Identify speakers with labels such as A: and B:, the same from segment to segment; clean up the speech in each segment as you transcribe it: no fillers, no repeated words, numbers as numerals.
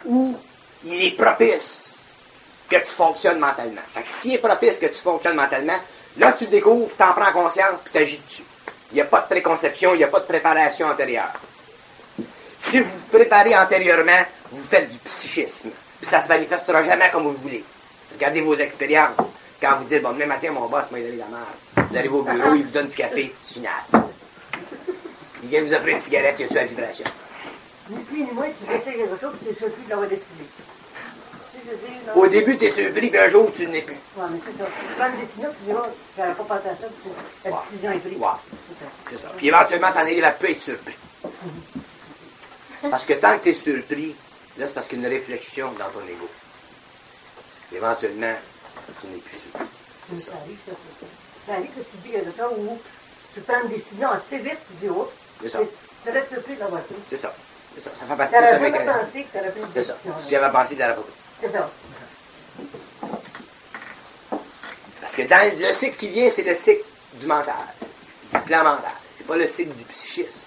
A: où il est propice que tu fonctionnes mentalement. Fait que s'il est propice que tu fonctionnes mentalement, là tu le découvres, tu en prends conscience, puis tu agis dessus. Il n'y a pas de préconception, il n'y a pas de préparation antérieure. Si vous vous préparez antérieurement, vous faites du psychisme. Puis ça se manifestera jamais comme vous voulez. Regardez vos expériences. Quand vous dites, bon, demain matin, mon boss m'a donné la merde. Vous arrivez au bureau, il vous donne du café, c'est final. Il vient vous offrir une cigarette, il y a-tu la vibration?
B: Ni plus ni moins, tu décides quelque chose, tu es surpris de l'avoir décidé.
A: Au début, tu es surpris, puis un jour, tu n'es plus.
B: Oui, mais c'est ça. Tu prends une décision, tu dis, oh, j'avais pas pensé à ça, puis la décision est prise.
A: Wow. C'est ça. Puis éventuellement, t'en arrives à peu être surpris. Parce que tant que tu es surpris, là, c'est parce qu'il y a une réflexion dans ton ego. Éventuellement, tu n'es plus surpris. C'est ça.
B: Ça arrive que tu dis quelque chose où tu prends une décision assez vite, tu dis, oh,
A: c'est ça.
B: Tu restes surpris de l'avoir pris.
A: C'est ça. C'est ça. Ça fait partie
B: de
A: ça.
B: Tu n'aurais pas pensé que tu aurais pris une décision.
A: C'est ça. Si j'avais pensé, tu l'aurais pas pris.
B: C'est ça.
A: Parce que dans le cycle qui vient, c'est le cycle du mental, du plan mental. C'est pas le cycle du psychisme.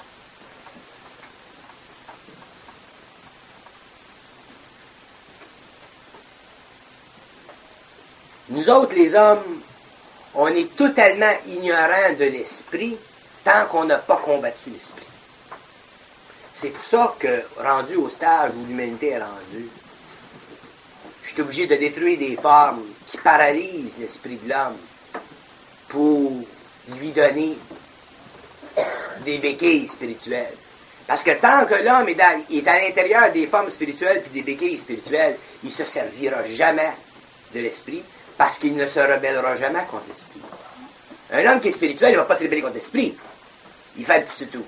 A: Nous autres, les hommes, on est totalement ignorants de l'esprit tant qu'on n'a pas combattu l'esprit. C'est pour ça que, rendu au stage où l'humanité est rendue, je suis obligé de détruire des formes qui paralysent l'esprit de l'homme pour lui donner des béquilles spirituelles. Parce que tant que l'homme est à l'intérieur des formes spirituelles et des béquilles spirituelles, il ne se servira jamais de l'esprit parce qu'il ne se rebellera jamais contre l'esprit. Un homme qui est spirituel, il ne va pas se rebeller contre l'esprit. Il fait un petit tout.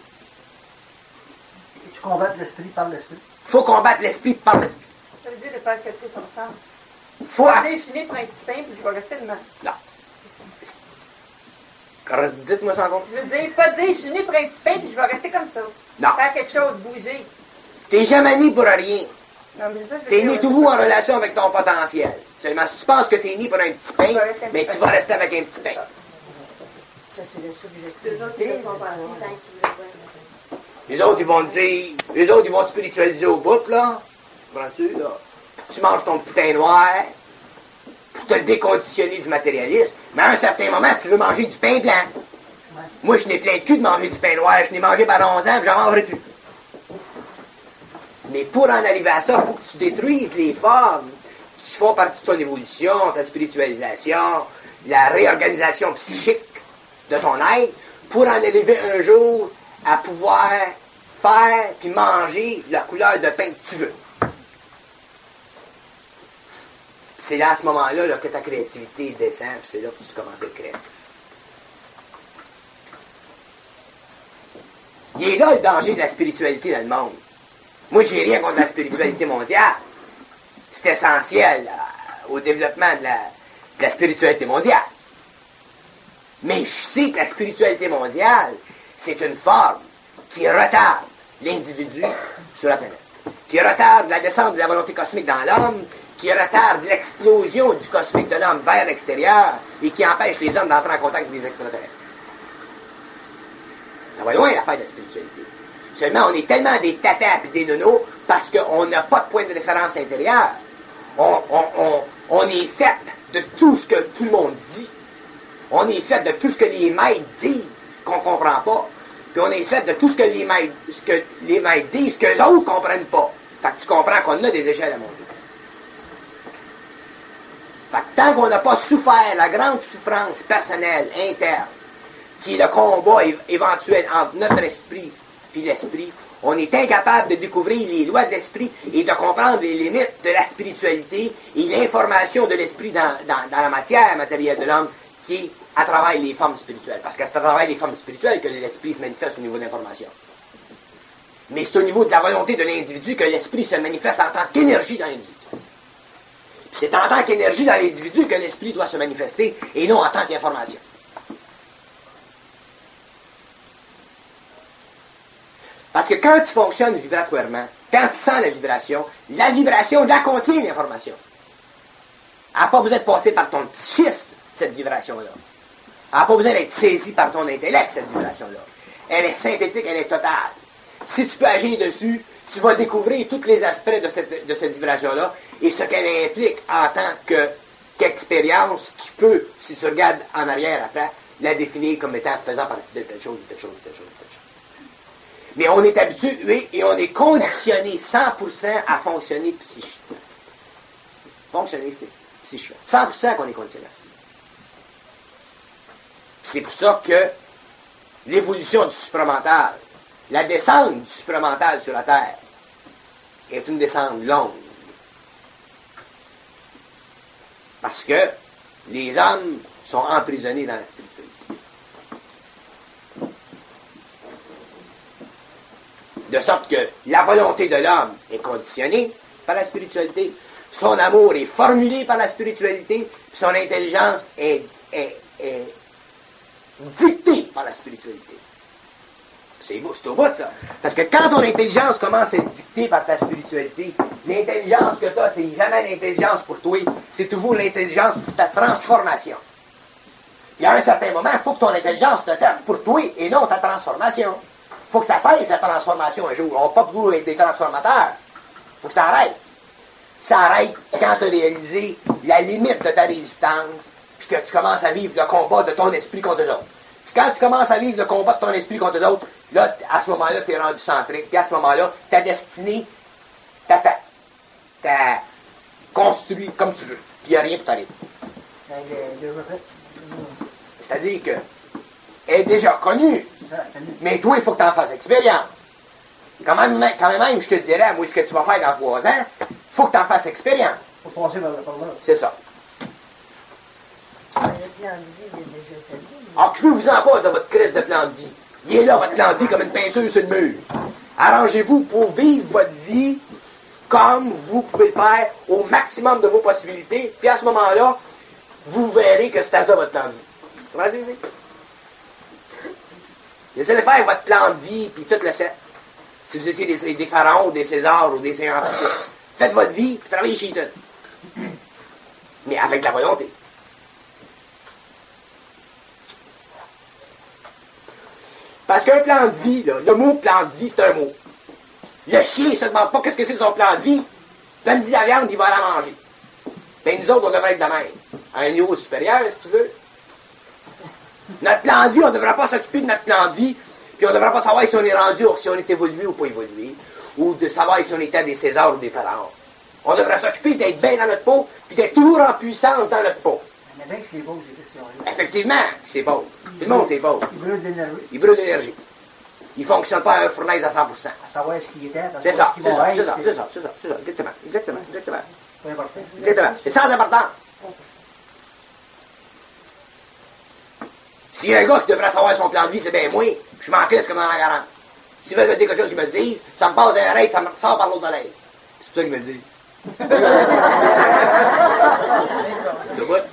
B: Et tu combattes l'esprit par l'esprit.
A: Il faut combattre l'esprit par l'esprit.
C: Ça veut dire de ne pas accepter son sang.
A: Faut...
C: Je vais chiner pour un petit pain, puis je vais rester le même.
A: Non. Dites-moi sans compte.
C: Je veux dire, pas dire, je suis né pour un petit pain, puis je vais rester comme ça.
A: Non.
C: Faire quelque chose, bouger.
A: T'es jamais né pour rien.
C: Non, mais c'est ça,
A: T'es né toujours en relation avec ton potentiel. Seulement, si tu penses que t'es né pour un petit pain, mais tu vas rester avec un petit pain.
B: Ça, c'est le subjectif.
D: Les autres, ils vont penser tant qu'ils veulent voir.
A: Les autres, ils vont te dire, les autres, ils vont te spiritualiser au bout, là. Comprends-tu, là? Tu manges ton petit pain noir pour te déconditionner du matérialisme, mais à un certain moment, tu veux manger du pain blanc.
B: Ouais.
A: Moi, je n'ai plein de cul de manger du pain noir. Je n'ai mangé pendant 11 ans, puis j'en mangerai plus. Mais pour en arriver à ça, il faut que tu détruises les formes qui font partie de ton évolution, ta spiritualisation, la réorganisation psychique de ton être, pour en arriver un jour à pouvoir faire puis manger la couleur de pain que tu veux. C'est là, à ce moment-là, là, que ta créativité descend, puis c'est là que tu commences à être créatif. Il est là le danger de la spiritualité dans le monde. Moi, j'ai rien contre la spiritualité mondiale. C'est essentiel au développement de la spiritualité mondiale. Mais je sais que la spiritualité mondiale, c'est une forme qui retarde l'individu sur la planète, qui retarde la descente de la volonté cosmique dans l'homme, qui retarde l'explosion du cosmique de l'homme vers l'extérieur et qui empêche les hommes d'entrer en contact avec les extraterrestres. Ça va loin l'affaire de la spiritualité. Seulement, on est tellement des tatas et des nonos parce qu'on n'a pas de point de référence intérieur. On est fait de tout ce que tout le monde dit. On est fait de tout ce que les maîtres disent, qu'on ne comprend pas. Puis on est fait de tout ce que les maîtres disent, que les autres ne comprennent pas. Fait que tu comprends qu'on a des échelles à monter. Fait que tant qu'on n'a pas souffert la grande souffrance personnelle, interne, qui est le combat éventuel entre notre esprit et l'esprit, on est incapable de découvrir les lois de l'esprit et de comprendre les limites de la spiritualité et l'information de l'esprit dans la matière matérielle de l'homme qui est à travers les formes spirituelles. Parce que c'est à travers les formes spirituelles que l'esprit se manifeste au niveau de l'information. Mais c'est au niveau de la volonté de l'individu que l'esprit se manifeste en tant qu'énergie dans l'individu. C'est en tant qu'énergie dans l'individu que l'esprit doit se manifester et non en tant qu'information. Parce que quand tu fonctionnes vibratoirement, quand tu sens la vibration la contient l'information. Elle n'a pas besoin de passer par ton psychisme, cette vibration-là. Elle n'a pas besoin d'être saisie par ton intellect, cette vibration-là. Elle est synthétique, elle est totale. Si tu peux agir dessus, tu vas découvrir tous les aspects de cette vibration-là et ce qu'elle implique en tant qu'expérience qui peut, si tu regardes en arrière après, la définir comme étant faisant partie de telle chose, de telle chose, de telle chose, de telle chose. Mais on est habitué et on est conditionné 100% à fonctionner psychiquement. Fonctionner, c'est psychiquement. 100% qu'on est conditionné à ça. C'est pour ça que l'évolution du supramental, la descente du supramental sur la Terre, est une descente longue. Parce que les hommes sont emprisonnés dans la spiritualité. De sorte que la volonté de l'homme est conditionnée par la spiritualité, son amour est formulé par la spiritualité, puis son intelligence est dictée par la spiritualité. C'est beau, c'est au bout de ça. Parce que quand ton intelligence commence à être dictée par ta spiritualité, l'intelligence que tu as, c'est jamais l'intelligence pour toi, c'est toujours l'intelligence pour ta transformation. Puis à un certain moment, il faut que ton intelligence te serve pour toi et non ta transformation. Il faut que ça cesse, la transformation, un jour. On ne peut pas toujours être des transformateurs. Il faut que ça arrête. Ça arrête quand tu as réalisé la limite de ta résistance, puis que tu commences à vivre le combat de ton esprit contre eux autres. Puis quand tu commences à vivre le combat de ton esprit contre eux autres, là, à ce moment-là, tu es rendu centrique. Puis à ce moment-là, ta destinée, t'as fait. T'as construit comme tu veux. Puis il n'y a rien pour t'arrêter. C'est-à-dire que elle est déjà connue. Mais toi, il faut que tu en fasses expérience. Quand même, je te dirais, moi, ce que tu vas faire dans 3 ans, il faut que tu en fasses expérience.
B: Il faut passer par là.
A: C'est ça.
B: Le plan de vie, il est déjà établi.
A: Occupez-vous-en pas de votre crise de plan de vie. Il est là, votre plan de vie, comme une peinture sur le mur. Arrangez-vous pour vivre votre vie comme vous pouvez le faire au maximum de vos possibilités. Puis à ce moment-là, vous verrez que c'est à ça votre plan de vie. Comment dire? Laissez de faire votre plan de vie, puis tout le set. Si vous étiez des pharaons, des Césars ou des seigneurs petits, faites votre vie, puis travaillez chez tout. Mais avec la volonté. Parce qu'un plan de vie, là, le mot plan de vie, c'est un mot. Le chien, il se demande pas qu'est-ce que c'est son plan de vie. Donne-lui la viande, il va la manger. Ben nous autres, on devrait être de même. À un niveau supérieur, si tu veux. Notre plan de vie, on ne devrait pas s'occuper de notre plan de vie, puis on ne devrait pas savoir si on est rendu, ou si on est évolué ou pas évolué, ou de savoir si on était des Césars ou des pharaons. On devrait s'occuper d'être bien dans notre peau, puis d'être toujours en puissance dans notre peau.
B: Il y en a bien que c'est beau, ces questions-là.
A: Effectivement, c'est pauvre. Tout le monde, c'est pauvre.
B: Il brûle d'énergie.
A: Il brûle d'énergie. Il ne fonctionne pas à un fournaise à 100%.
B: À savoir ce qu'il était.
A: C'est ça, c'est ça, exactement.
B: C'est important.
A: Exactement. C'est sans importance. S'il y a un gars qui devrait savoir son plan de vie, c'est bien moi, je m'en crisse comme dans la garante. S'ils veulent me dire quelque chose qu'ils me disent, ça me passe dans l'oreille, ça me sort par l'autre oreille. C'est pour ça qu'ils me le disent. De bout.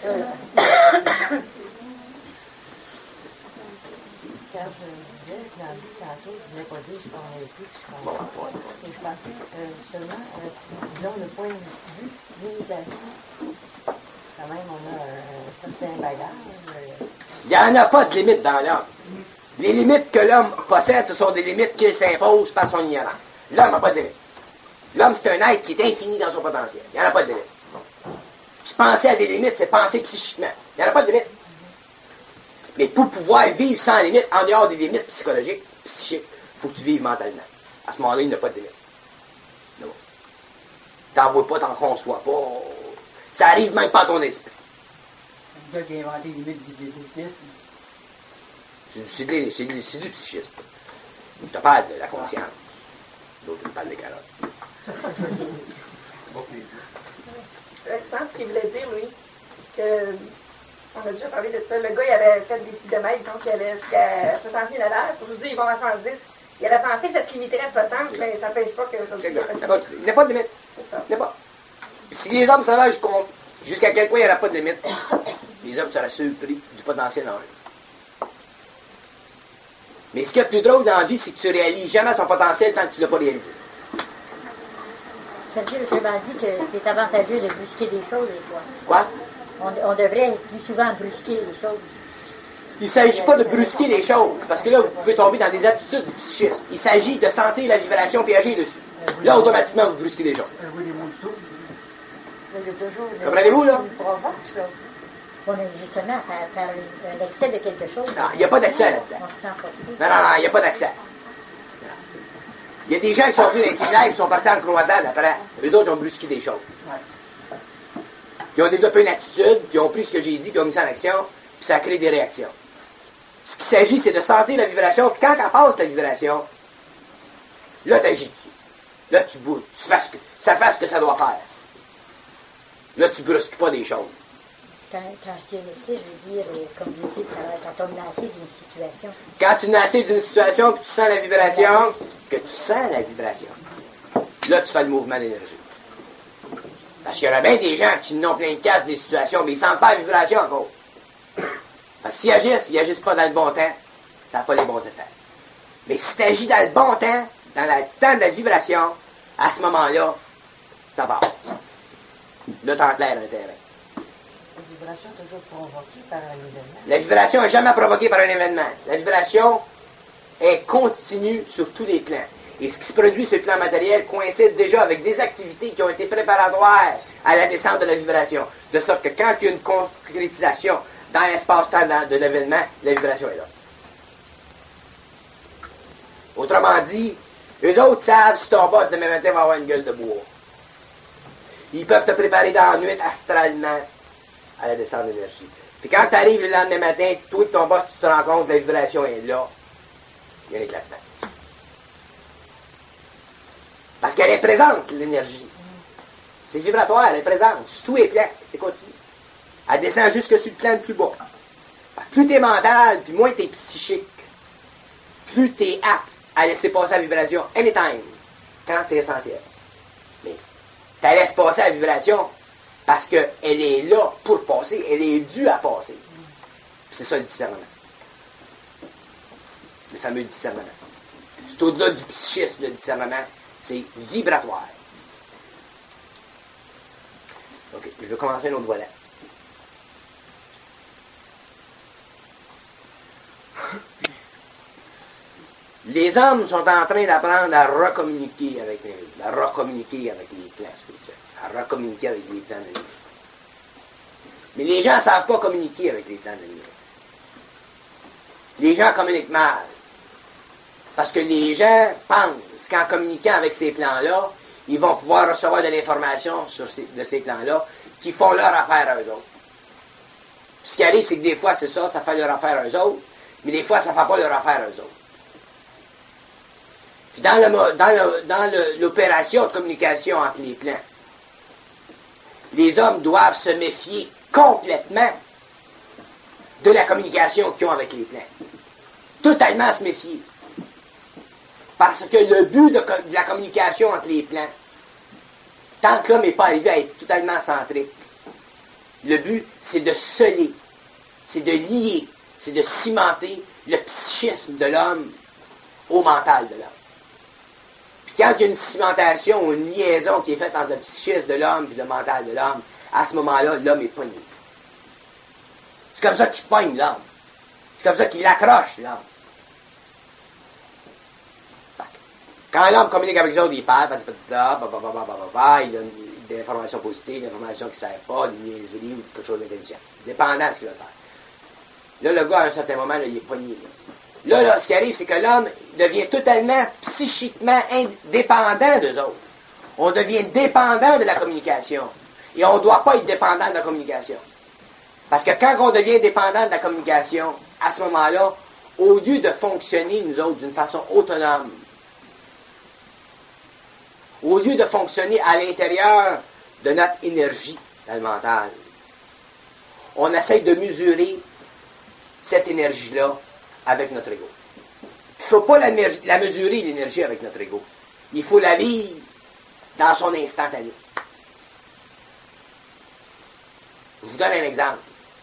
B: Quand je disais plan de vie tantôt, je ne voulais pas dire ce qu'on a vécu, ce qu'on a pas. Mais je pensais seulement, disons, le point de vue limitation. Quand même, on a un certain bagage.
A: Il n'y en a pas de limite dans l'homme. Les limites que l'homme possède, ce sont des limites qu'il s'impose par son ignorance. L'homme n'a pas de limite. L'homme, c'est un être qui est infini dans son potentiel. Il n'y en a pas de limite. Puis penser à des limites, c'est penser psychiquement. Il n'y en a pas de limite. Mais pour pouvoir vivre sans limite, en dehors des limites psychologiques, psychiques, il faut que tu vives mentalement. À ce moment-là, il n'y a pas de limite. Non. T'en vois pas, t'en conçois pas. Ça arrive même pas à ton esprit.
B: Le gars qui a inventé les limites du définitisme.
A: C'est du psychisme. Je te parle de la conscience. L'autre, il parle des carottes.
C: Je pense qu'il voulait dire, lui, que... On a déjà parlé de ça. Le gars, il avait fait des kilomètres, donc il avait jusqu'à 60 000 à l'heure. Pour vous dire, ils vont à 110. Il avait pensé que ça se limiterait à 60, mais ça ne pêche pas que ça
A: Il n'y a pas de limite.
C: C'est ça.
A: Il n'y a pas. Si les hommes savaient jusqu'à quel point il n'y aurait pas de limite, les hommes seraient surpris du potentiel en eux. Mais ce qui est le plus drôle dans la vie, c'est que tu réalises jamais ton potentiel tant que tu ne l'as pas réalisé.
E: Sergio autrement dit que c'est avantageux de brusquer des choses, des fois.
A: Quoi?
E: On devrait plus souvent brusquer les choses.
A: Il ne s'agit pas de brusquer les choses, parce que là, vous pouvez tomber dans des attitudes du psychisme. Il s'agit de sentir la vibration et agir dessus. Là, automatiquement, vous brusquez les choses. Comprenez-vous, là?
E: On est justement par un excès de quelque chose.
A: Non, il n'y a pas d'accès là-dedans.
E: On se sent forcé.
A: Non, il n'y a pas d'accès. Il y a des gens qui sont venus dans les séminaires, qui sont partis en croisade après. Eux autres, ils ont brusqué des choses. Ils ont développé une attitude, puis ils ont pris ce que j'ai dit, puis ils ont mis ça en action, puis ça a créé des réactions. Ce qu'il s'agit, c'est de sentir la vibration. Quand elle passe, la vibration, là, tu agis dessus. Là, tu bouges. Ça fait ce que ça doit faire. Là, tu brusques pas des choses.
E: Quand je dis un excès, je veux dire, comme vous dites, quand on est assez d'une situation.
A: Quand tu es assez d'une situation, puis tu sens la vibration, que tu sens la vibration, là, tu fais le mouvement d'énergie. Parce qu'il y en a bien des gens qui n'ont plein de casse des situations, mais ils ne sentent pas la vibration encore. Parce que s'ils agissent pas dans le bon temps, ça n'a pas les bons effets. Mais si tu agis dans le bon temps, dans le temps de la vibration, à ce moment-là, ça part. Là, t'enclaires un terrain.
B: La vibration est toujours provoquée par un événement.
A: La vibration n'est jamais provoquée par un événement. La vibration est continue sur tous les plans. Et ce qui se produit sur le plan matériel coïncide déjà avec des activités qui ont été préparatoires à la descente de la vibration. De sorte que quand il y a une concrétisation dans l'espace-temps de l'événement, la vibration est là. Autrement dit, eux autres savent si ton boss demain matin va avoir une gueule de bois. Ils peuvent te préparer dans la nuit astralement à la descente d'énergie. Puis quand tu arrives le lendemain matin, toi et ton boss, tu te rends compte que la vibration est là. Il y a un éclatement. Parce qu'elle est présente, l'énergie. C'est vibratoire, elle est présente. Sur tous les plans, c'est continu. Elle descend jusque sur le plan le plus bas. Plus t'es mental, puis moins t'es psychique, plus t'es apte à laisser passer la vibration anytime, quand c'est essentiel. Mais tu laisses passer la vibration parce qu'elle est là pour passer, elle est due à passer. Puis c'est ça le discernement. Le fameux discernement. C'est au-delà du psychisme, le discernement. C'est vibratoire. OK, je vais commencer un autre volet. Les hommes sont en train d'apprendre à recommuniquer avec les plans spirituels, à recommuniquer avec les plans de vie. Mais les gens ne savent pas communiquer avec les plans de vie. Les gens communiquent mal. Parce que les gens pensent qu'en communiquant avec ces plans-là, ils vont pouvoir recevoir de l'information de ces plans-là qui font leur affaire à eux autres. Ce qui arrive, c'est que des fois, c'est ça, ça fait leur affaire à eux autres, mais des fois, ça ne fait pas leur affaire à eux autres. Puis dans l'opération de communication entre les plans, les hommes doivent se méfier complètement de la communication qu'ils ont avec les plans. Totalement se méfier. Parce que le but de la communication entre les plans, tant que l'homme n'est pas arrivé à être totalement centrique, le but, c'est de sceller, c'est de lier, c'est de cimenter le psychisme de l'homme au mental de l'homme. Puis quand il y a une cimentation ou une liaison qui est faite entre le psychisme de l'homme et le mental de l'homme, à ce moment-là, l'homme est pogné. C'est comme ça qu'il pogne l'homme. C'est comme ça qu'il accroche l'homme. Quand l'homme communique avec les autres, il parle, il donne des informations positives, des informations qui ne servent pas, des niaiseries ou quelque chose d'intelligent. Dépendant de ce qu'il va faire. Là, le gars, à un certain moment, là, il est pogné. Là, ce qui arrive, c'est que l'homme devient totalement psychiquement indépendant d'eux autres. On devient dépendant de la communication. Et on ne doit pas être dépendant de la communication. Parce que quand on devient dépendant de la communication, à ce moment-là, au lieu de fonctionner, nous autres, d'une façon autonome, au lieu de fonctionner à l'intérieur de notre énergie dans le mental, on essaie de mesurer cette énergie-là avec notre ego. Il ne faut pas la mesurer, l'énergie, avec notre ego. Il faut la vivre dans son instantané. Je vous donne un exemple.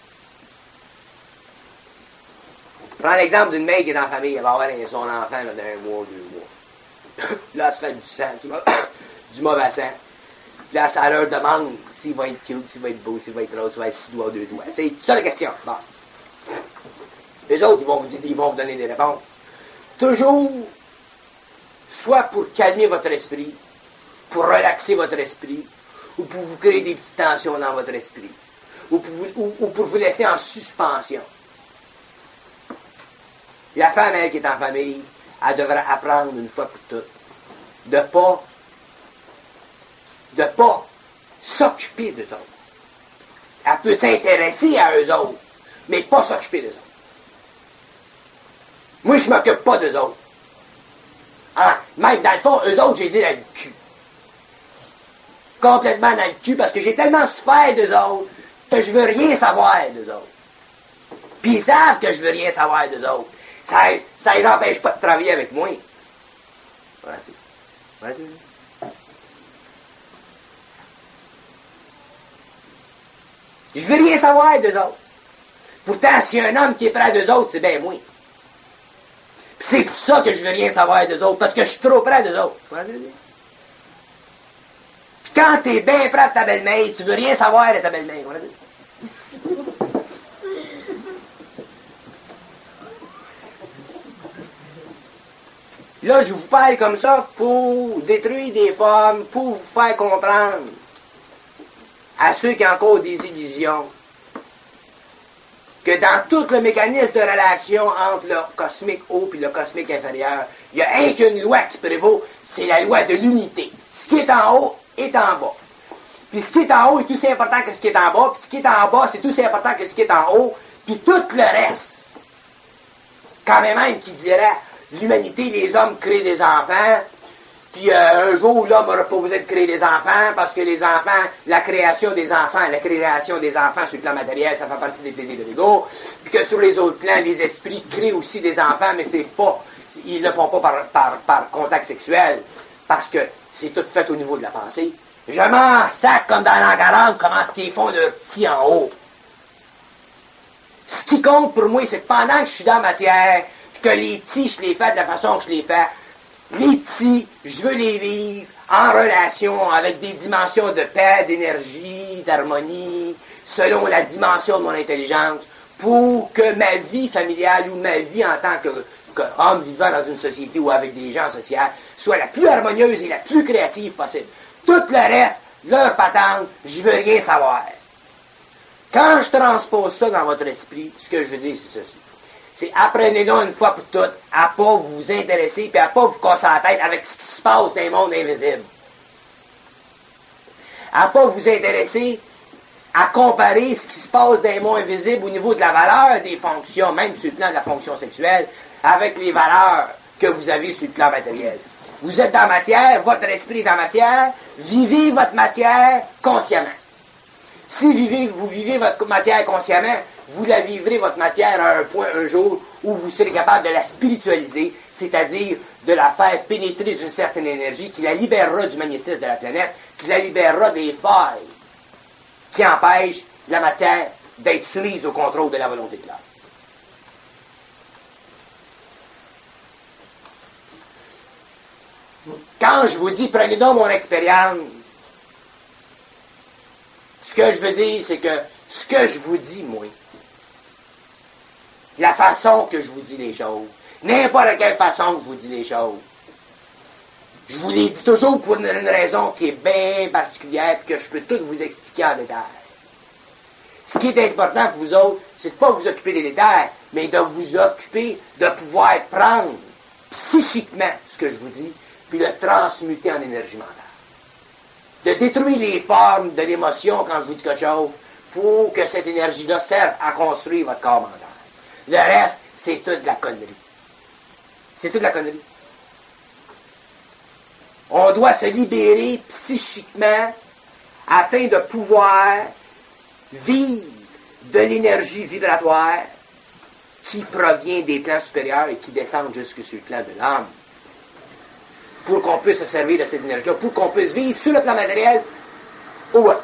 A: Prends l'exemple d'une mère qui est dans la famille, elle va avoir son enfant là, dans 1 mois, 2 mois. Là, elle se fait du sang, du mauvais sang. Puis là, ça leur demande s'il va être cute, s'il va être beau, s'il va être rose, s'il va être 6 doigts, 2 doigts. C'est ça la question. Bon. Les autres, ils vont vous donner des réponses. Toujours, soit pour calmer votre esprit, pour relaxer votre esprit, ou pour vous créer des petites tensions dans votre esprit, ou pour vous laisser en suspension. La femme, elle, qui est en famille, elle devrait apprendre une fois pour toutes de pas s'occuper d'eux autres. Elle peut s'intéresser à eux autres, mais pas s'occuper d'eux autres. Moi, je m'occupe pas d'eux autres. Hein? Même dans le fond, eux autres, je les ai dans le cul. Complètement dans le cul, parce que j'ai tellement souffert d'eux autres que je veux rien savoir d'eux autres. Puis ils savent que je veux rien savoir d'eux autres. Ça les empêche pas de travailler avec moi. Vas-y. Vas-y. Je veux rien savoir d'eux autres. Pourtant, si un homme qui est près d'eux autres, c'est bien moi. Puis c'est pour ça que je veux rien savoir d'eux autres, parce que je suis trop près d'eux autres. Puis quand t'es bien près de ta belle-mère, tu veux rien savoir de ta belle-mère. Là, je vous parle comme ça pour détruire des formes, pour vous faire comprendre à ceux qui ont encore des illusions que dans tout le mécanisme de relation entre le cosmique haut et le cosmique inférieur, il y a un qu'une loi qui prévaut, c'est la loi de l'unité. Ce qui est en haut est en bas. Puis ce qui est en haut est aussi important que ce qui est en bas, puis ce qui est en bas, c'est aussi important que ce qui est en haut, puis tout le reste. Quand même qui dirait, l'humanité, les hommes créent des enfants, puis un jour, l'homme aura pas besoin de créer des enfants, parce que les enfants, la création des enfants sur le plan matériel, ça fait partie des plaisirs de l'ego, puis que sur les autres plans, les esprits créent aussi des enfants, mais ils le font pas par contact sexuel, parce que c'est tout fait au niveau de la pensée. Je m'en sac comme dans l'an 40, comment ce qu'ils font de petits en haut. Ce qui compte pour moi, c'est que pendant que je suis dans la matière, que les petits, je les fais de la façon que je les fais, les petits, je veux les vivre en relation avec des dimensions de paix, d'énergie, d'harmonie, selon la dimension de mon intelligence, pour que ma vie familiale ou ma vie en tant qu'homme vivant dans une société ou avec des gens sociaux soit la plus harmonieuse et la plus créative possible. Tout le reste, leur patente, je veux rien savoir. Quand je transpose ça dans votre esprit, ce que je veux dire, c'est ceci. C'est apprenez-donc une fois pour toutes à pas vous intéresser et à pas vous casser la tête avec ce qui se passe dans le monde invisible. À pas vous intéresser à comparer ce qui se passe dans le monde invisible au niveau de la valeur des fonctions, même sur le plan de la fonction sexuelle, avec les valeurs que vous avez sur le plan matériel. Vous êtes dans la matière, votre esprit est dans la matière, vivez votre matière consciemment. Si vous vivez votre matière consciemment, vous la vivrez, votre matière, à un point, un jour, où vous serez capable de la spiritualiser, c'est-à-dire de la faire pénétrer d'une certaine énergie qui la libérera du magnétisme de la planète, qui la libérera des failles qui empêchent la matière d'être soumise au contrôle de la volonté de l'homme. Quand je vous dis, prenez donc mon expérience, ce que je veux dire, c'est que ce que je vous dis, moi, la façon que je vous dis les choses, n'importe quelle façon que je vous dis les choses, je vous les dis toujours pour une raison qui est bien particulière et que je peux tout vous expliquer en détail. Ce qui est important pour vous autres, c'est de ne pas vous occuper des détails, mais de vous occuper de pouvoir prendre psychiquement ce que je vous dis, puis le transmuter en énergie mentale. De détruire les formes de l'émotion quand je vous dis quelque chose, pour que cette énergie-là serve à construire votre corps mental. Le reste, c'est toute de la connerie. C'est toute de la connerie. On doit se libérer psychiquement afin de pouvoir vivre de l'énergie vibratoire qui provient des plans supérieurs et qui descend jusque sur le plan de l'âme. Pour qu'on puisse se servir de cette énergie-là, pour qu'on puisse vivre sur le plan matériel au bout.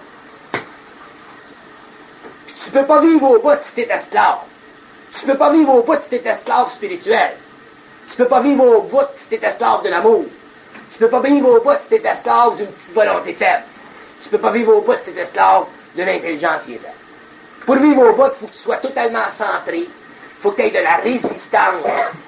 A: Puis tu peux pas vivre au bout si t'es esclave. Tu peux pas vivre au bout si t'es esclave spirituel. Tu peux pas vivre au bout si t'es esclave de l'amour. Tu peux pas vivre au bout si t'es esclave d'une petite volonté faible. Tu peux pas vivre au bout si t'es esclave de l'intelligence qui est faible. Pour vivre au bout, il faut que tu sois totalement centré. Il faut que tu aies de la résistance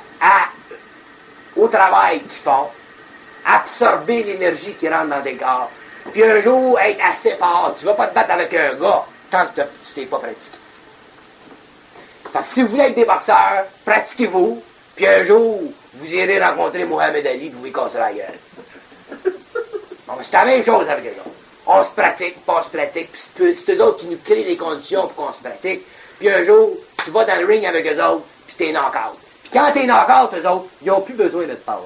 A: au travail qu'ils font, absorber l'énergie qui rentre dans des corps, puis un jour être assez fort. Tu vas pas te battre avec un gars tant que tu t'es pas pratiqué. Fait que si vous voulez être des boxeurs, pratiquez-vous, puis un jour, vous irez rencontrer Mohamed Ali, vous lui casserez la gueule. Bon, c'est la même chose avec eux autres. On se pratique, puis c'est eux autres qui nous créent les conditions pour qu'on se pratique. Puis un jour, tu vas dans le ring avec eux autres, puis t'es knock-out. Puis quand t'es knock-out, eux autres, ils n'ont plus besoin de te parler.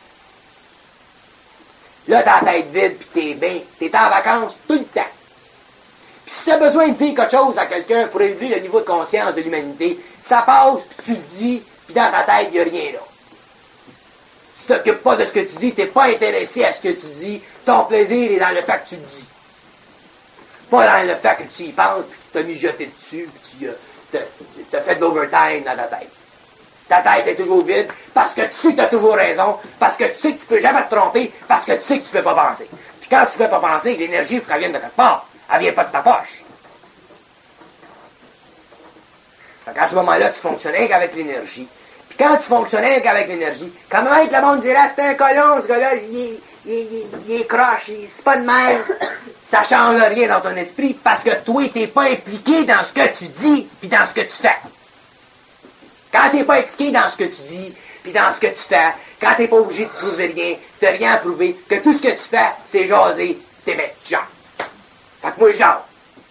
A: Là, t'as la tête vide, puis t'es bien. T'es en vacances tout le temps. Puis si t'as besoin de dire quelque chose à quelqu'un pour élever le niveau de conscience de l'humanité, ça passe, puis tu le dis, puis dans ta tête, il n'y a rien là. Tu t'occupes pas de ce que tu dis, t'es pas intéressé à ce que tu dis, ton plaisir est dans le fait que tu le dis. Pas dans le fait que tu y penses, puis que tu t'as mijoté dessus, puis tu t'as fait de l'overtime dans ta tête. Ta tête est toujours vide, parce que tu sais que tu as toujours raison, parce que tu sais que tu peux jamais te tromper, parce que tu sais que tu peux pas penser. Puis quand tu peux pas penser, l'énergie, il faut qu'elle vienne de quelque part. Elle vient pas de ta poche. Fait qu'à ce moment-là, tu fonctionnais qu'avec l'énergie. Puis quand tu fonctionnais qu'avec l'énergie, quand même le monde dirait, c'est un colon, ce gars-là, il est croche, c'est pas de même. Ça change rien dans ton esprit, parce que toi, t'es pas impliqué dans ce que tu dis, puis dans ce que tu fais. Quand t'es pas impliqué dans ce que tu dis, puis dans ce que tu fais, quand t'es pas obligé de prouver rien, t'as rien à prouver, que tout ce que tu fais, c'est jaser, t'aimer, genre. Fait que moi, genre.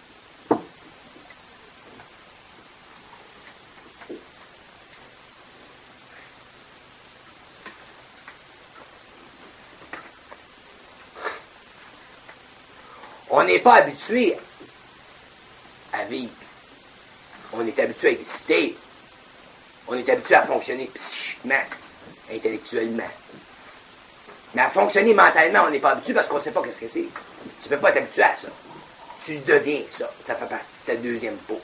A: On n'est pas habitué à vivre. On est habitué à exister. On est habitué à fonctionner psychiquement, intellectuellement. Mais à fonctionner mentalement, on n'est pas habitué parce qu'on ne sait pas qu'est-ce que c'est. Tu ne peux pas t'habituer à ça. Tu deviens ça. Ça fait partie de ta deuxième peau.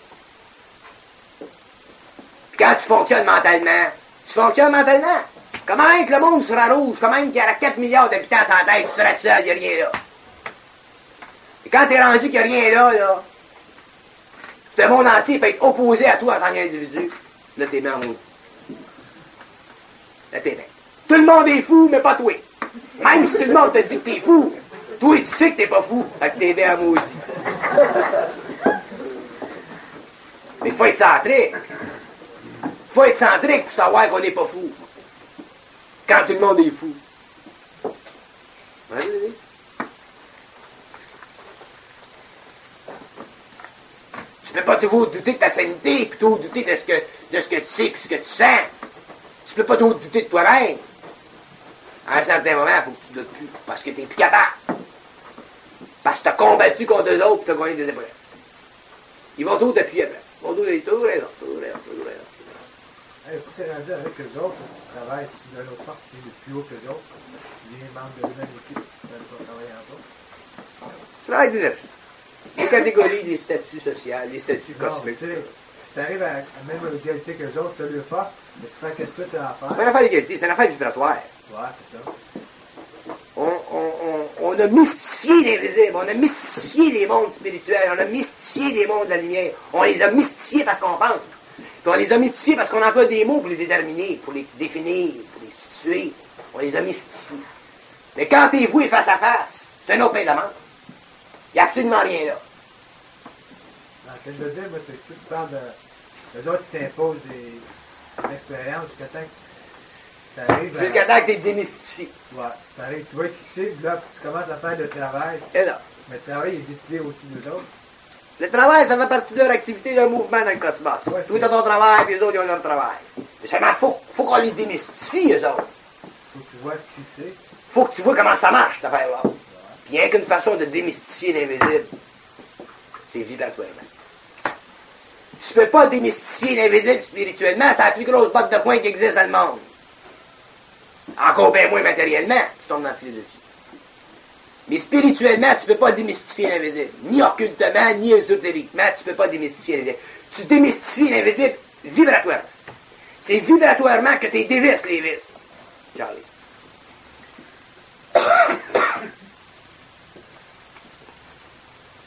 A: Puis quand tu fonctionnes mentalement, comment est que le monde sera rouge? Comment est qu'il y aura 4 milliards d'habitants sur la Terre, tu seras seul, il n'y a rien là. Et quand t'es rendu qu'il n'y a rien là, le monde entier peut être opposé à toi en tant qu'individu. Là, t'es bien maudit. Là, t'es bien. Tout le monde est fou, mais pas toi. Même si tout le monde te dit que t'es fou, toi, tu sais que t'es pas fou. Fait que t'es bien maudit. Mais il faut être centrique. Faut être centrique pour savoir qu'on n'est pas fou. Quand tout le monde est fou. Vas-y. Tu peux pas toujours douter de ta sanité, plutôt douter de ce que tu sais et ce que tu sens. Tu peux pas toujours douter de toi-même. À un certain moment, il faut que tu doutes plus, parce que t'es plus capable. Parce que t'as combattu contre eux autres et t'as gagné des épreuves. Ils vont toujours t'appuyer après. Ils vont toujours raison.
F: Écoute, t'es rendu avec eux autres, tu travailles sur une autre force qui est plus haut que les autres. Tu es membre de la même équipe, tu vas travailler en bas.
A: Tu travailles des épreuves. Les catégories, les statuts sociaux, les statuts cosmiques.
F: Si tu arrives à la même égalité que les autres, tu as leur force, mais tu fais qu'est-ce que tu as à faire.
A: C'est pas une affaire d'égalité, c'est une affaire vibratoire.
F: Ouais, c'est ça.
A: On a mystifié l'invisible, on a mystifié les mondes spirituels, on a mystifié les mondes de la lumière. On les a mystifiés parce qu'on pense. Puis on les a mystifiés parce qu'on emploie des mots pour les déterminer, pour les définir, pour les situer. On les a mystifiés. Mais quand t'es voué face à face, c'est un autre pain de menthe. Il n'y a absolument rien là.
F: Non, ce que je veux dire, moi, c'est que tu parles de. Les autres, ils t'imposent des expériences jusqu'à temps que tu arrives.
A: Jusqu'à temps que tu es démystifié.
F: Ouais. Tu arrives, tu vas être fixé, puis là, tu commences à faire le travail.
A: Et là.
F: Mais le travail est décidé au-dessus des autres.
A: Le travail, ça fait partie de leur activité, leur mouvement dans le cosmos.
F: Ouais,
A: toi, tu as ton travail, puis les autres, ils ont leur travail. Mais seulement, faut qu'on les démystifie, eux autres.
F: Faut que tu vois qui c'est.
A: Faut que tu vois comment ça marche, cette affaire-là. Puis il n'y a qu'une façon de démystifier l'invisible. C'est vibratoirement. Tu peux pas démystifier l'invisible spirituellement, c'est la plus grosse botte de poing qui existe dans le monde. Encore bien moins matériellement, tu tombes dans la philosophie. Mais spirituellement, tu peux pas démystifier l'invisible. Ni occultement, ni ésotériquement, tu peux pas démystifier l'invisible. Tu démystifies l'invisible vibratoirement. C'est vibratoirement que tu dévisses les vis. Charlie.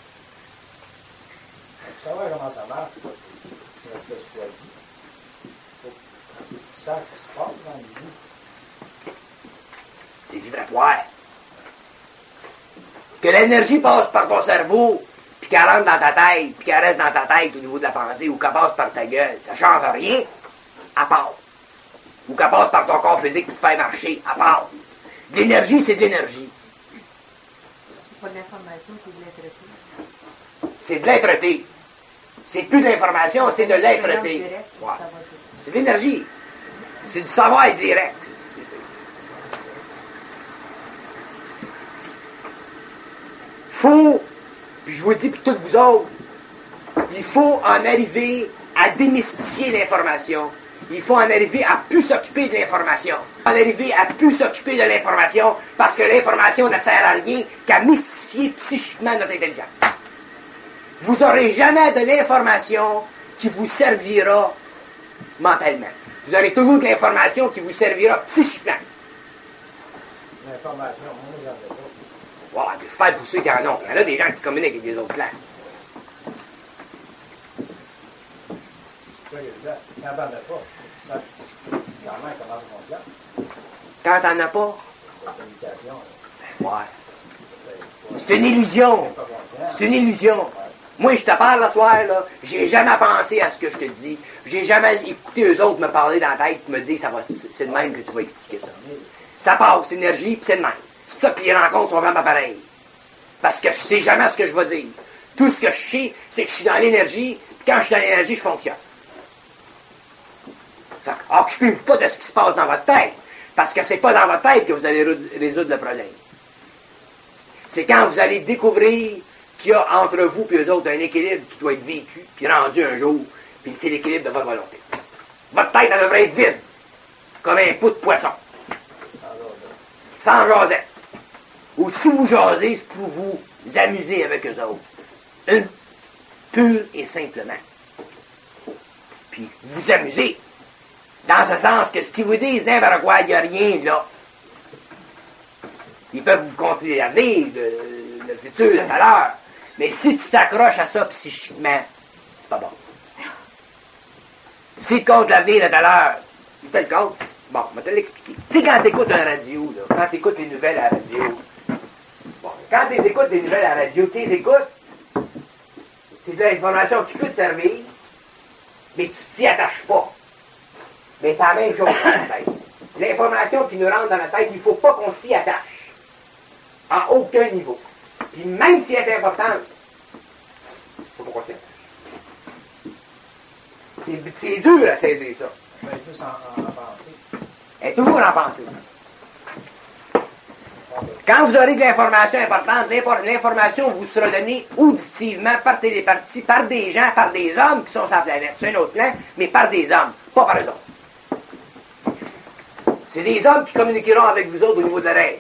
G: Pour savoir comment ça marche, c'est un peu ce qu'on dit.
F: savent ce qui se passe dans les vies.
A: C'est vibratoire. Que l'énergie passe par ton cerveau, puis qu'elle rentre dans ta tête, puis qu'elle reste dans ta tête au niveau de la pensée, ou qu'elle passe par ta gueule, ça change rien, à part. Ou qu'elle passe par ton corps physique pour te faire marcher, à part. L'énergie, c'est de l'énergie.
B: C'est pas de l'information, c'est de l'être-té.
A: C'est de l'être-té. C'est plus de l'information, c'est de l'être-té. Ouais. C'est de l'énergie. C'est du savoir direct. Faut, puis je vous le dis pour toutes vous autres, il faut en arriver à démystifier l'information. Il faut en arriver à plus s'occuper de l'information. En arriver à plus s'occuper de l'information parce que l'information ne sert à rien qu'à mystifier psychiquement notre intelligence. Vous n'aurez jamais de l'information qui vous servira mentalement. Vous aurez toujours de l'information qui vous servira psychiquement.
F: L'information, on ne regarde pas.
A: Wow, j'espère pour ceux qui en ont. Il y en a des gens qui communiquent avec les autres clans.
F: C'est ça que je disais. Quand t'en as pas, tu sais clairement comment ça fonctionne.
A: Quand t'en as pas,
F: La communication,
A: ouais. C'est une illusion. C'est une illusion. Moi, je te parle le soir, là, j'ai jamais pensé à ce que je te dis. J'ai jamais écouté eux autres me parler dans la tête et me dire c'est de même que tu vas expliquer ça. Ça passe, énergie, puis c'est de même. C'est pour ça que les rencontres sont vraiment pareilles. Parce que je sais jamais ce que je vais dire. Tout ce que je sais, c'est que je suis dans l'énergie, puis quand je suis dans l'énergie, je fonctionne. Fait que, occupez-vous pas de ce qui se passe dans votre tête, parce que c'est pas dans votre tête que vous allez résoudre le problème. C'est quand vous allez découvrir qu'il y a entre vous et eux autres un équilibre qui doit être vécu, puis rendu un jour, puis c'est l'équilibre de votre volonté. Votre tête, elle devrait être vide, comme un pot de poisson. Sans jasette. Ou si vous jasez, c'est pour vous amuser avec eux autres. Pur et simplement. Puis vous amusez. Dans ce sens que ce qu'ils vous disent, n'importe quoi, il n'y a rien là. Ils peuvent vous conter l'avenir, le futur, tout à l'heure. Mais si tu t'accroches à ça psychiquement, c'est pas bon. Si tu comptes l'avenir de tout à l'heure, tu te le comptes. Bon, je vais te l'expliquer. Tu sais, quand tu écoutes un radio, là, quand tu écoutes les nouvelles à la radio, bon, quand tu écoutes des nouvelles à la radio, tu les écoutes, c'est de l'information qui peut te servir, mais tu t'y attaches pas. Mais c'est la même chose dans la tête. L'information qui nous rentre dans la tête, il ne faut pas qu'on s'y attache. À aucun niveau. Puis même si elle est importante, il ne faut pas qu'on s'y attache. C'est dur à saisir ça.
F: Mais juste en pensée.
A: Elle est toujours en pensée. Quand vous aurez de l'information importante, l'information vous sera donnée auditivement par télépathie, par des gens, par des hommes qui sont sur la planète. C'est un autre plan, mais par des hommes, pas par eux autres. C'est des hommes qui communiqueront avec vous autres au niveau de l'oreille.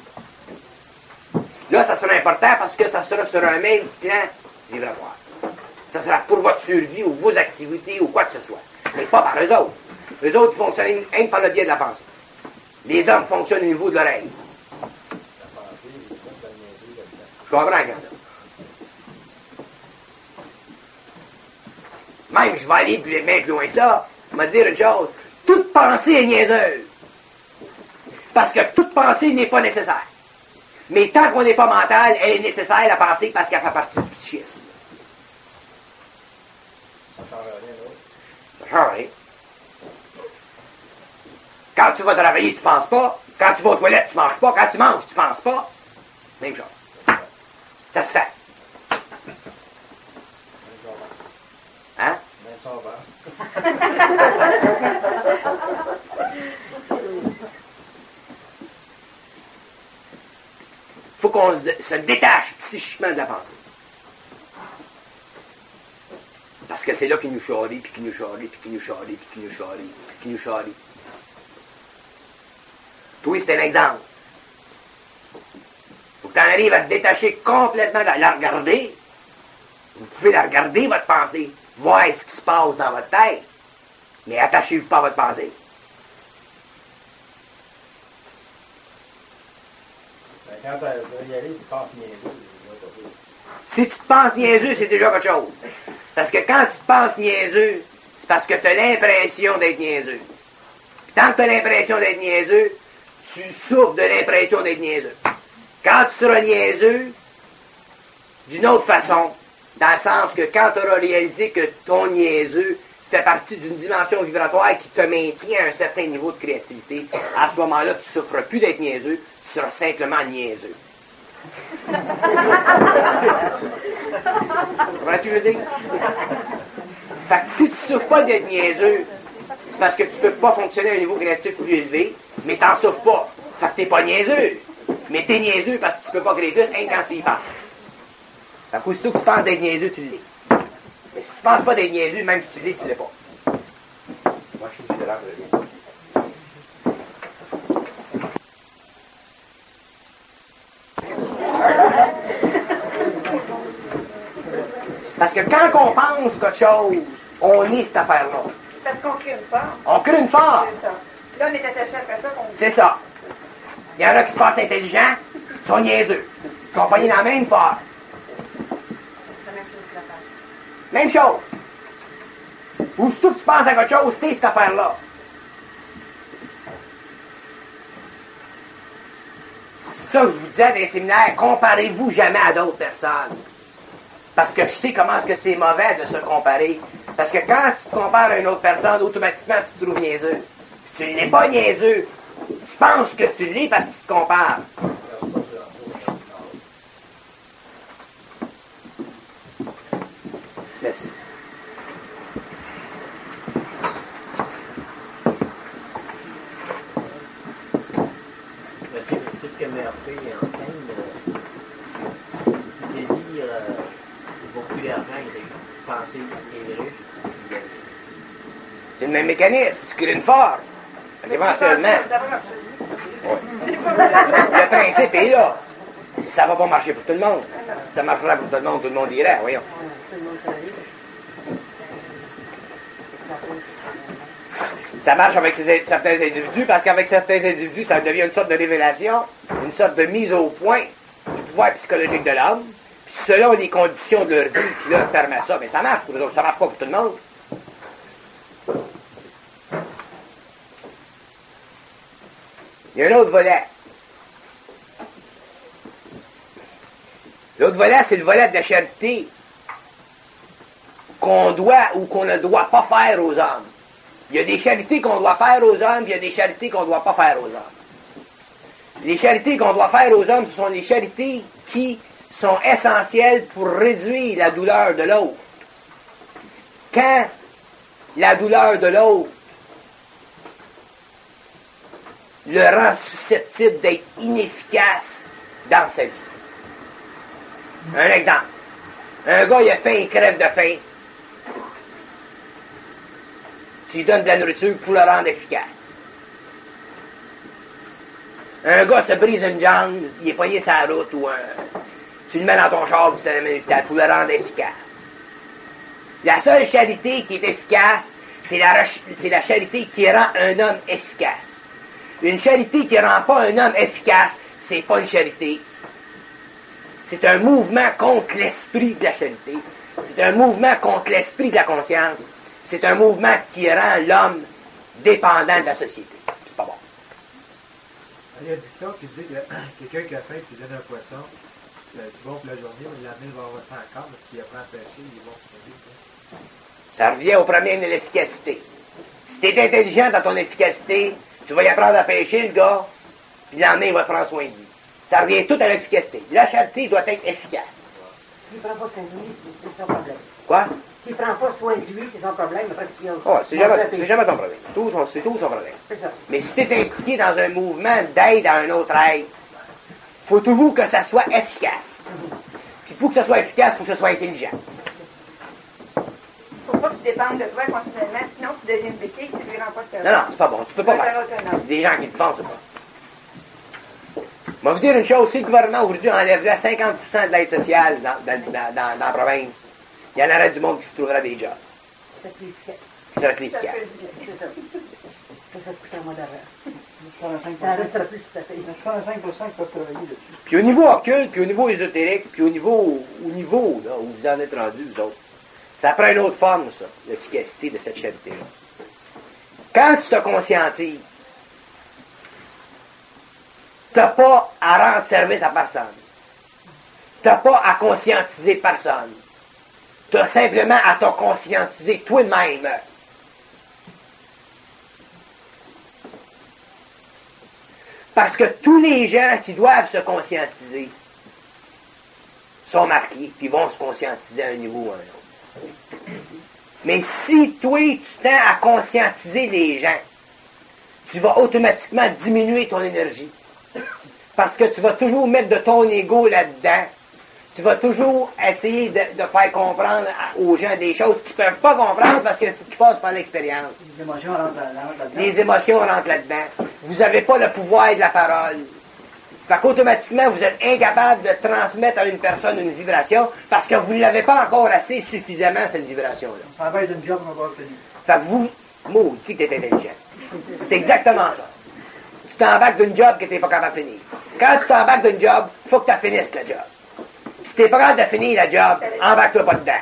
A: Là, ça sera important parce que ça sera sur un même plan vibratoire. Ça sera pour votre survie ou vos activités ou quoi que ce soit. Mais pas par eux autres. Eux autres, ils fonctionnent rien que par le biais de la pensée. Les hommes fonctionnent au niveau de l'oreille. Je comprends, quand même. Même, je vais aller bien plus loin que ça. Je vais te dire une chose. Toute pensée est niaiseuse. Parce que toute pensée n'est pas nécessaire. Mais tant qu'on n'est pas mental, elle est nécessaire, la pensée, parce qu'elle fait partie du psychisme.
F: Ça ne change rien d'autre.
A: Ça change rien. Quand tu vas travailler, tu penses pas. Quand tu vas aux toilettes, tu manges pas. Quand tu manges, tu penses pas. Même chose. Ça se fait. Hein?
F: Même ça va.
A: Faut qu'on se détache psychiquement de la pensée. Parce que c'est là qu'il nous charrie, puis qu'il nous charrie, puis qu'il nous charrie, puis qu'il nous charrie, puis qu'il nous charrie. Toi, c'est un exemple. Faut que tu en arrives à te détacher complètement de la regarder. Vous pouvez la regarder, votre pensée, voir ce qui se passe dans votre tête, mais attachez-vous pas à votre pensée.
F: Mais quand tu vas y aller, tu penses niaiseux.
A: Si tu te penses niaiseux, c'est déjà quelque chose. Parce que quand tu te penses niaiseux, c'est parce que tu as l'impression d'être niaiseux. Tant que tu as l'impression d'être niaiseux, tu souffres de l'impression d'être niaiseux. Quand tu seras niaiseux, d'une autre façon, dans le sens que quand tu auras réalisé que ton niaiseux fait partie d'une dimension vibratoire qui te maintient à un certain niveau de créativité, à ce moment-là, tu ne souffres plus d'être niaiseux, tu seras simplement niaiseux. Comprends-tu, je veux dire? Fait que si tu ne souffres pas d'être niaiseux, c'est parce que tu ne peux pas fonctionner à un niveau créatif plus élevé, mais tu n'en souffres pas. Fait que tu n'es pas niaiseux. Mais tu es niaiseux parce que tu ne peux pas créer plus, rien quand tu y penses. Fait qu'aussitôt que tu penses d'être niaiseux, tu l'es. Mais si tu penses pas d'être niaiseux, même si tu l'es, tu l'es pas. Moi, je suis différent de lui. Parce que quand on pense qu'autre chose, on est cette affaire-là.
C: Parce qu'on crée une forme.
A: On crée une forme.
C: C'est ça. Là, on est attaché après ça.
A: C'est ça. Il y en a qui se pensent intelligents, ils sont niaiseux. Ils sont pognés dans la même forme.
D: C'est la même chose que l'affaire.
A: Même chose. Aussitôt que tu penses à quelque chose, t'es cette affaire-là. C'est ça que je vous disais dans les séminaires, comparez-vous jamais à d'autres personnes. Parce que je sais comment est-ce que c'est mauvais de se comparer. Parce que quand tu te compares à une autre personne, automatiquement tu te trouves niaiseux. Tu n'es pas niaiseux. Tu penses que tu l'es parce que tu te compares. Merci.
G: C'est ce que Murphy enseigne. Le désir vaut plus d'argent, il est pensé qu'il est riche.
A: C'est le même mécanisme. Tu crées une forme. Éventuellement.
C: Ça va marcher.
A: Ouais. Le principe est là. Ça va pas marcher pour tout le monde. Si ça marcherait pour tout le monde irait, voyons.
B: Tout le monde s'arrive.
A: Ça marche avec certains individus, parce qu'avec certains individus, ça devient une sorte de révélation, une sorte de mise au point du pouvoir psychologique de l'homme, puis selon les conditions de leur vie qui leur permet ça. Mais ça marche pour eux autres, ça marche pas pour tout le monde. Il y a un autre volet. L'autre volet, c'est le volet de la charité qu'on doit ou qu'on ne doit pas faire aux hommes. Il y a des charités qu'on doit faire aux hommes, puis il y a des charités qu'on ne doit pas faire aux hommes. Les charités qu'on doit faire aux hommes, ce sont les charités qui sont essentielles pour réduire la douleur de l'autre. Quand la douleur de l'autre le rend susceptible d'être inefficace dans sa vie. Un exemple. Un gars, il a faim, il crève de faim. Tu lui donnes de la nourriture pour le rendre efficace. Un gars se brise une jambe, il est poigné sur la route, ou tu le mets dans ton char, tu te l'amènes pour le rendre efficace. La seule charité qui est efficace, c'est la charité qui rend un homme efficace. Une charité qui ne rend pas un homme efficace, c'est pas une charité. C'est un mouvement contre l'esprit de la charité. C'est un mouvement contre l'esprit de la conscience. C'est un mouvement qui rend l'homme dépendant de la société. C'est pas bon.
F: Il y a un dicton qui dit que quelqu'un qui a faim, tu lui donnes un poisson, c'est bon pour la journée, mais l'année va avoir faim encore, parce qu'il apprend à pêcher, il est bon pour sa vie.
A: Ça revient au problème de l'efficacité. Si tu es intelligent dans ton efficacité, tu vas y apprendre à pêcher, le gars, puis l'année, il va prendre soin de lui. Ça revient tout à l'efficacité. La charité doit être efficace.
B: S'il ne prend pas soin de lui, c'est son problème.
A: Quoi?
B: S'il ne prend pas soin de lui, c'est son problème. Après, tu viens
A: Oh, c'est jamais ton problème. C'est tout son problème.
B: C'est ça.
A: Mais si tu es impliqué dans un mouvement d'aide à un autre être, faut toujours que ça soit efficace. Puis pour que ça soit efficace, il faut que ça soit intelligent.
C: Faut pas que tu dépendes de toi continuellement, sinon tu deviens une béquille, tu lui rends pas service.
A: Non, c'est pas bon. Tu peux pas faire ça. Des gens qui le font, c'est pas. Je vais vous dire une chose, si le gouvernement aujourd'hui enlèverait 50% de l'aide sociale dans la province, il y en aurait du monde qui se trouverait des jobs.
B: C'est plus efficace.
A: Qui serait plus efficace.
B: C'est ça. Ça coûte un mois d'arrêt.
H: 65%.
B: Ça restera plus tout à fait.
H: Il y a 65% qui peuvent travailler dessus.
A: Puis au niveau occulte, puis au niveau ésotérique, puis au niveau là, où vous en êtes rendus, vous autres, ça prend une autre forme, ça, l'efficacité de cette charité-là. Quand tu te conscientises T'as pas à rendre service à personne. T'as pas à conscientiser personne. T'as simplement à te conscientiser toi-même. Parce que tous les gens qui doivent se conscientiser sont marqués, puis vont se conscientiser à un niveau ou à un autre. Mais si toi, tu tends à conscientiser les gens, tu vas automatiquement diminuer ton énergie. Parce que tu vas toujours mettre de ton ego là-dedans. Tu vas toujours essayer de faire comprendre aux gens des choses qu'ils ne peuvent pas comprendre parce qu'ils passent par l'expérience.
H: Les émotions rentrent là-dedans.
A: Les émotions rentrent là-dedans. Vous n'avez pas le pouvoir de la parole. Fait qu'automatiquement, vous êtes incapable de transmettre à une personne une vibration parce que vous ne l'avez pas encore assez suffisamment, cette vibration-là.
H: Ça va être une job qu'on va obtenir.
A: Fait que vous, maudit que t'es intelligent. C'est exactement ça. Tu t'embarques d'une job que t'es pas capable de finir. Quand tu t'embarques d'une job, faut que tu finisses la job. Si t'es pas capable de finir la job, embarque-toi pas dedans.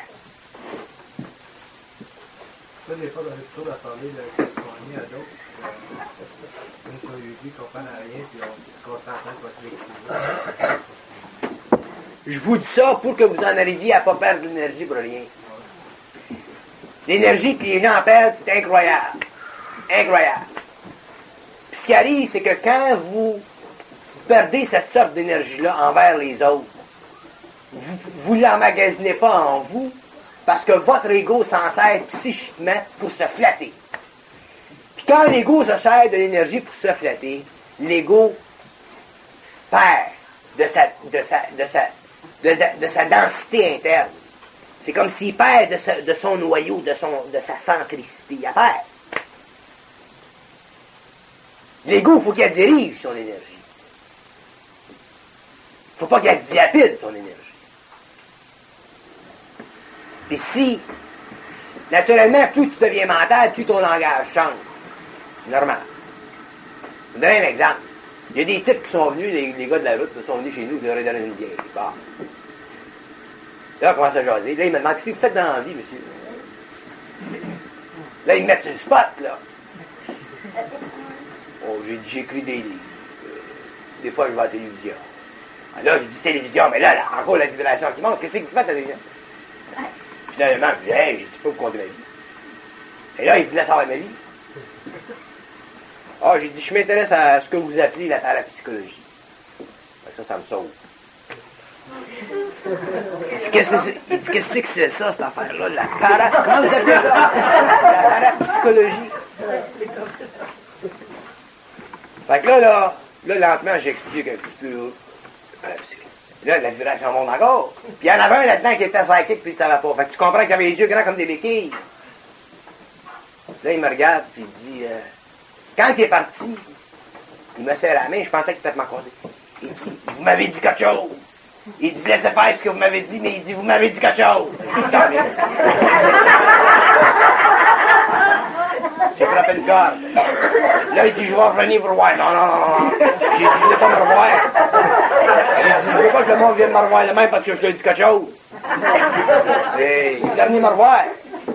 F: Ça, des fois, on est toujours à parler de ce qu'on est à d'autres. Même si on lui dit qu'on comprend rien, puis on se concentre qu'on va se l'expliquer.
A: Je vous dis ça pour que vous en arriviez à pas perdre de l'énergie pour rien. L'énergie que les gens perdent, c'est incroyable. Incroyable. Puis ce qui arrive, c'est que quand vous perdez cette sorte d'énergie-là envers les autres, vous ne l'emmagasinez pas en vous, parce que votre ego s'en sert psychiquement pour se flatter. Puis quand l'ego se sert de l'énergie pour se flatter, l'ego perd de sa densité interne. C'est comme s'il perd de son noyau, de sa centricité. Il perd. L'ego, il faut qu'il dirige son énergie. Il ne faut pas qu'il dilapide son énergie. Puis si, naturellement, plus tu deviens mental, plus ton langage change. C'est normal. Je vous donne un exemple. Il y a des types qui sont venus, les gars de la route, qui sont venus chez nous, ils leur ont donné une bière. Bon. Là, on commence à jaser. Là, ils me demandent, qu'est-ce que vous faites dans la vie, monsieur? Là, ils me mettent sur le spot, là. Oh, j'écris des livres. Des fois, je vais à la télévision. Là, je dis télévision, mais là, encore la vibration qui monte. Qu'est-ce que vous faites à la télévision? Finalement, je dis, hey, j'ai dit pas vous compter ma vie. Et là, il voulait savoir ma vie. Ah, j'ai dit, je m'intéresse à ce que vous appelez la parapsychologie. Ça me sauve. Il dit, qu'est-ce que c'est ça, cette affaire-là? Comment vous appelez ça? La parapsychologie. Fait que là, lentement, j'explique un petit peu. Là, la vibration monte encore. Puis il y en avait un là-dedans qui était psychique, puis il ne savait pas. Fait que tu comprends qu'il avait les yeux grands comme des béquilles. Là, il me regarde, puis il dit... quand il est parti, il me serre la main, je pensais qu'il était m'accoser. Il dit, vous m'avez dit quelque chose. Il dit, laissez faire ce que vous m'avez dit, mais il dit, vous m'avez dit quelque chose. J'ai frappé une corde. Là, il dit, je vais revenir vous revoir. Non. J'ai dit, vous ne voulez pas me revoir. J'ai dit, je veux pas que le monde vienne me revoir le même parce que je lui ai dit quelque chose. Et il est venu me revoir.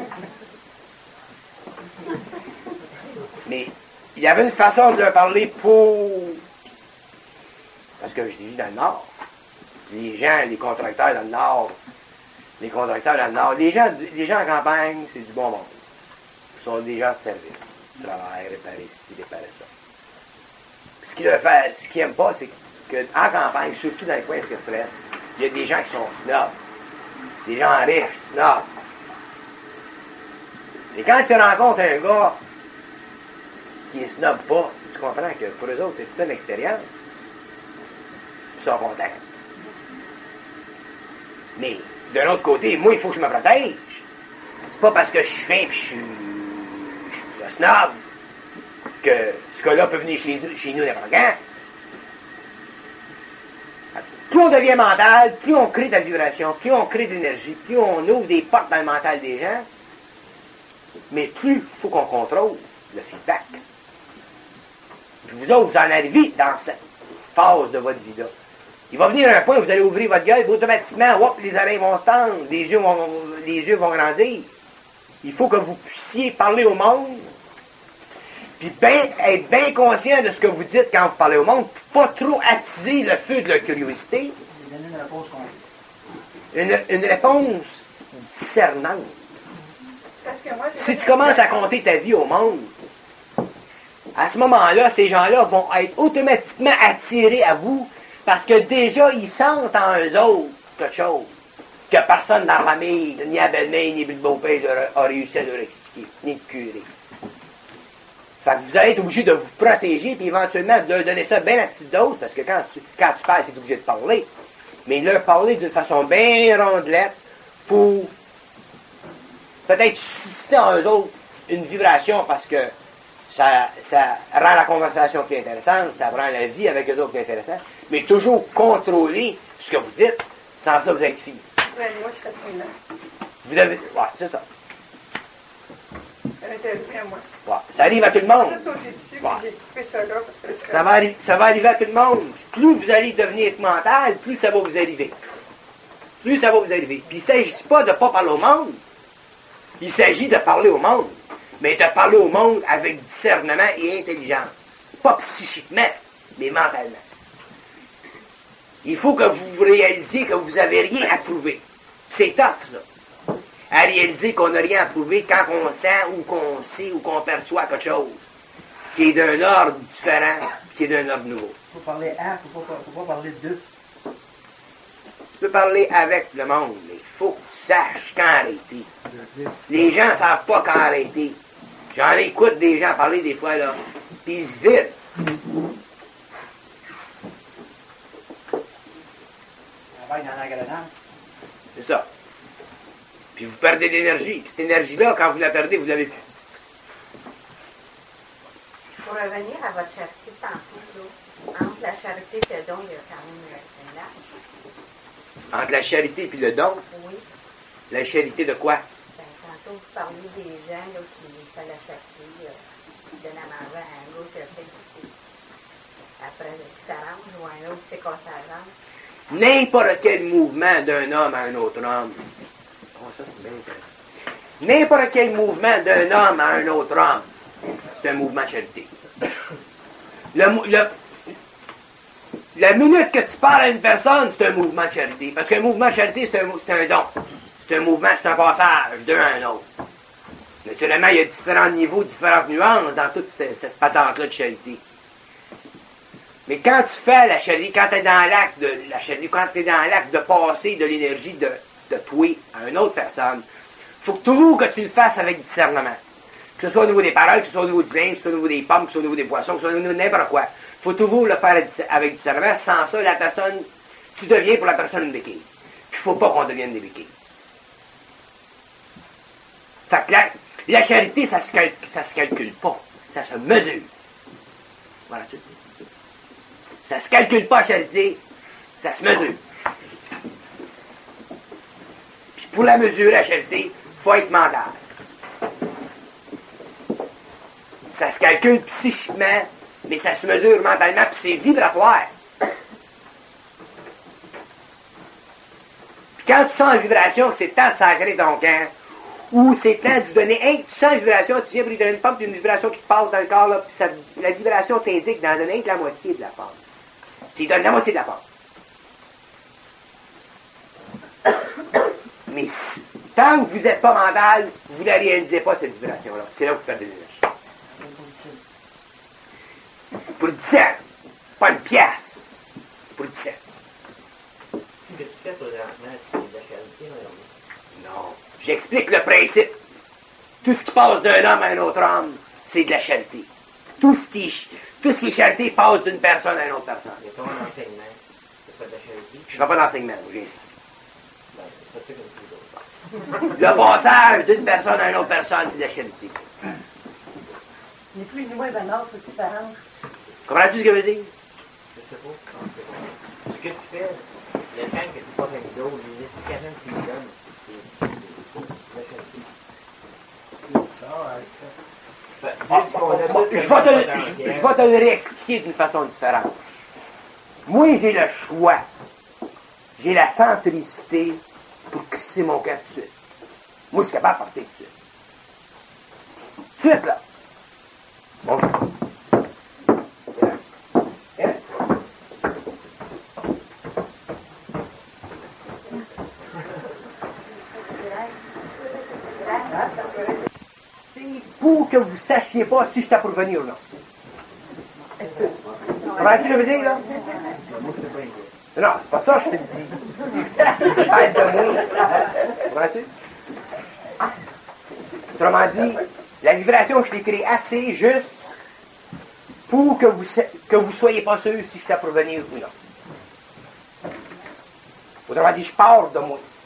A: Mais il y avait une façon de leur parler pour... Parce que je vis dans le Nord. Les contracteurs dans le Nord, les gens en campagne, c'est du bon monde. Ils sont des gens de service. Ils travaillent, réparer ci, réparer ça. Ce qu'ils n'aiment pas, c'est qu'en campagne, surtout dans les coins express, il y a des gens qui sont snobs. Des gens riches, snobs. Et quand tu rencontres un gars qui est snob pas, tu comprends que pour eux autres, c'est toute une expérience. Ils sont contents. Mais, d'un autre côté, moi, il faut que je me protège. C'est pas parce que je suis fin et je suis un snob que ce gars-là peut venir chez nous n'importe quand. Plus on devient mental, plus on crée de la vibration, plus on crée de l'énergie, plus on ouvre des portes dans le mental des gens, mais plus il faut qu'on contrôle le feedback. Puis vous autres, vous en arrivez dans cette phase de votre vie-là. Il va venir un point où vous allez ouvrir votre gueule, et automatiquement, hop, les oreilles vont se tendre, les yeux vont grandir. Il faut que vous puissiez parler au monde Puis être bien conscient de ce que vous dites quand vous parlez au monde, puis pas trop attiser le feu de leur curiosité.
H: Donner une réponse complète.
A: Une réponse discernante.
C: Parce que moi,
A: Si tu commences à compter ta vie au monde, à ce moment-là, ces gens-là vont être automatiquement attirés à vous parce que déjà, ils sentent en eux autres quelque chose que personne dans la famille, ni la belle-mère, ni le beau-père a réussi à leur expliquer, ni le curé. Fait que vous allez être obligé de vous protéger puis éventuellement de leur donner ça bien à petite dose parce que quand tu parles, tu es obligé de parler. Mais leur parler d'une façon bien rondelette pour peut-être susciter en eux autres une vibration parce que ça rend la conversation plus intéressante, ça rend la vie avec eux autres plus intéressante, mais toujours contrôler ce que vous dites, sans ça vous êtes fini.
C: Ouais, moi, je serais très là.
A: Vous devez... Ouais, c'est ça.
C: Elle était venue à moi.
A: Ouais, ça arrive à tout le monde.
C: Tout sauté dessus,
A: Ouais.
C: puis j'ai coupé ça là, parce que
A: Ça va arriver à tout le monde. Plus vous allez devenir mental, plus ça va vous arriver. Plus ça va vous arriver. Puis il ne s'agit pas de ne pas parler au monde. Il s'agit de parler au monde. Mais de parler au monde avec discernement et intelligence. Pas psychiquement, mais mentalement. Il faut que vous réalisiez que vous n'avez rien à prouver. C'est tough, ça. À réaliser qu'on n'a rien à prouver quand on sent ou qu'on sait ou qu'on perçoit quelque chose qui est d'un ordre différent, qui est d'un ordre nouveau.
H: Il faut parler à, il ne faut pas parler de.
A: Tu peux parler avec le monde, mais il faut que tu saches quand arrêter. Les gens ne savent pas quand arrêter. J'en écoute des gens parler des fois, là, puis ils se vident.
H: Travaille dans l'engrenage.
A: C'est ça. Puis vous perdez d'énergie. Puis cette énergie-là, quand vous la perdez, vous ne l'avez plus.
D: Pour revenir à votre charité tantôt, là, entre la charité et le don, il y a quand même un lac.
A: Entre la charité et le don,
D: Oui.
A: la charité de quoi?
D: Ben, tantôt, vous parliez des gens là, qui font la charité, qui donnent à manger à un autre, après, qui s'arrange, ou un autre, c'est qu'on s'arrange.
A: N'importe quel mouvement d'un homme à un autre homme. Oh, ça, c'est bien intéressant. N'importe quel mouvement d'un homme à un autre homme, c'est un mouvement de charité. La minute que tu parles à une personne, c'est un mouvement de charité. Parce qu'un mouvement de charité, c'est un don. C'est un mouvement, c'est un passage d'un à un autre. Naturellement, il y a différents niveaux, différentes nuances dans toute cette patente-là de charité. Mais quand tu fais la charité, quand tu es dans l'acte de la charité, quand tu es dans l'acte de passer de l'énergie de toi à une autre personne, il faut que toujours que tu le fasses avec discernement. Que ce soit au niveau des paroles, que ce soit au niveau du linge, que ce soit au niveau des pommes, que ce soit au niveau des poissons, que ce soit au niveau de n'importe quoi. Il faut toujours le faire avec discernement. Sans ça, la personne, tu deviens pour la personne une béquille. Puis il ne faut pas qu'on devienne des béquilles. Fait que la charité, ça se calcule pas. Ça se mesure. Voilà, tu sais. Ça se calcule pas, la charité. Ça se mesure. Puis pour la mesurer, la charité, il faut être mental. Ça se calcule psychiquement, mais ça se mesure mentalement, puis c'est vibratoire. Puis quand tu sens la vibration, que c'est temps de sacrer ton camp, ou c'est temps de donner, hey, tu sens la vibration, tu viens pour lui donner une pomme, puis une vibration qui te passe dans le corps, là, puis la vibration t'indique d'en donner que la moitié de la pomme. Tu lui donnes la moitié de la pomme. Mais tant que vous n'êtes pas mental, vous ne réalisez pas cette vibration-là. C'est là que vous perdez l'énergie. Pour 10 cents. Pas une pièce. Pour 10 cents.
G: Ce que tu fais présentement, c'est de la charité,
A: Non. J'explique le principe. Tout ce qui passe d'un homme à un autre homme, c'est de la charité. Tout ce qui est charité passe d'une personne à une autre personne.
G: Il y a pas un enseignement. C'est pas de la charité.
A: Je ne fais pas d'enseignement, moi, j'insiste.
G: Ben, c'est pas ça comme tout d'autre.
A: Le passage d'une personne à une autre personne, c'est de la charité.
B: Ni plus ni moins banal, c'est différent.
A: Comprends-tu ce que je veux dire?
G: Je sais pas. Non, c'est pas. Ce que tu fais, le temps que tu passes avec d'autres, les explications que tu lui donnes, c'est la charité.
A: Je vais te le réexpliquer d'une façon différente. Moi, j'ai le choix. J'ai la centricité pour crisser mon camp tout de suite. Moi, je suis capable de partir tout de suite. Tout de suite, là. Bonjour. C'est pour que vous sachiez pas si j'étais pour venir ou non. Comprends-tu ce que je veux dire, là? Non, c'est pas ça que je te dis. J'aide de moi. Comprends-tu? Autrement dit, la vibration, je l'ai créée assez juste pour que vous soyez pas sûr si j'étais pour venir ou non. Autrement dit, je pars de moi.